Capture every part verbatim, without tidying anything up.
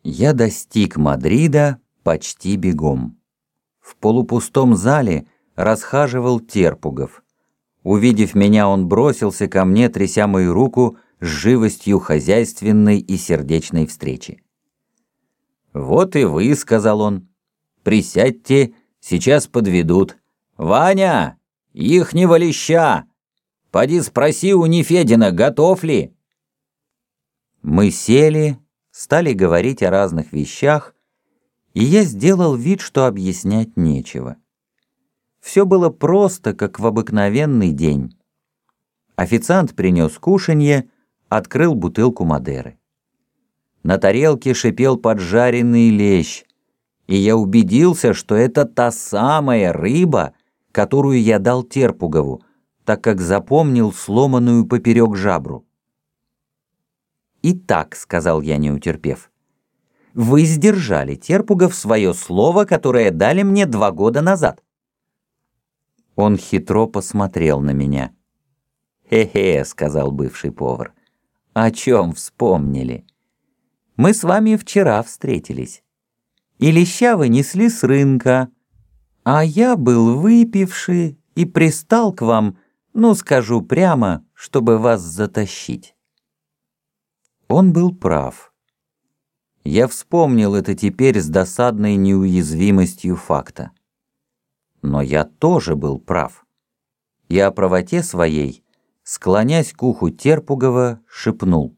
Я достиг Мадрида почти бегом. В полупустом зале расхаживал Терпугов. Увидев меня, он бросился ко мне, тряся мою руку с живостью хозяйственной и сердечной встречи. «Вот и вы», — сказал он, — «присядьте, сейчас подведут. Ваня, ихнего леща! Поди спроси у Нефедина, готов ли?» Мы сели, стали говорить о разных вещах, и я сделал вид, что объяснять нечего. Все было просто, как в обыкновенный день. Официант принес кушанье, открыл бутылку Мадеры. На тарелке шипел поджаренный лещ, и я убедился, что это та самая рыба, которую я дал Терпугову, так как запомнил сломанную поперек жабру. «Итак», — сказал я, не утерпев, — «вы сдержали, Терпугов, свое слово, которое дали мне два года назад». Он хитро посмотрел на меня. «Хе-хе», — сказал бывший повар, — «о чем вспомнили? Мы с вами вчера встретились, и леща вы несли с рынка, а я был выпивший и пристал к вам, ну, скажу прямо, чтобы вас затащить». Он был прав. Я вспомнил это теперь с досадной неуязвимостью факта. Но я тоже был прав. И о правоте своей, склонясь к уху Терпугова, шепнул: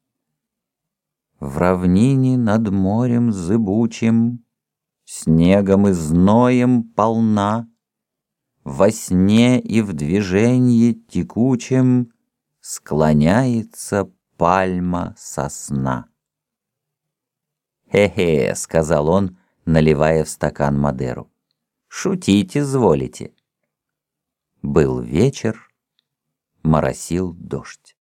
«В равнине над морем зыбучим, снегом и зноем полна, во сне и в движении текучем склоняется пальма сосна». «Хе-хе», — сказал он, наливая в стакан Мадеру. «Шутить изволите». Был вечер, моросил дождь.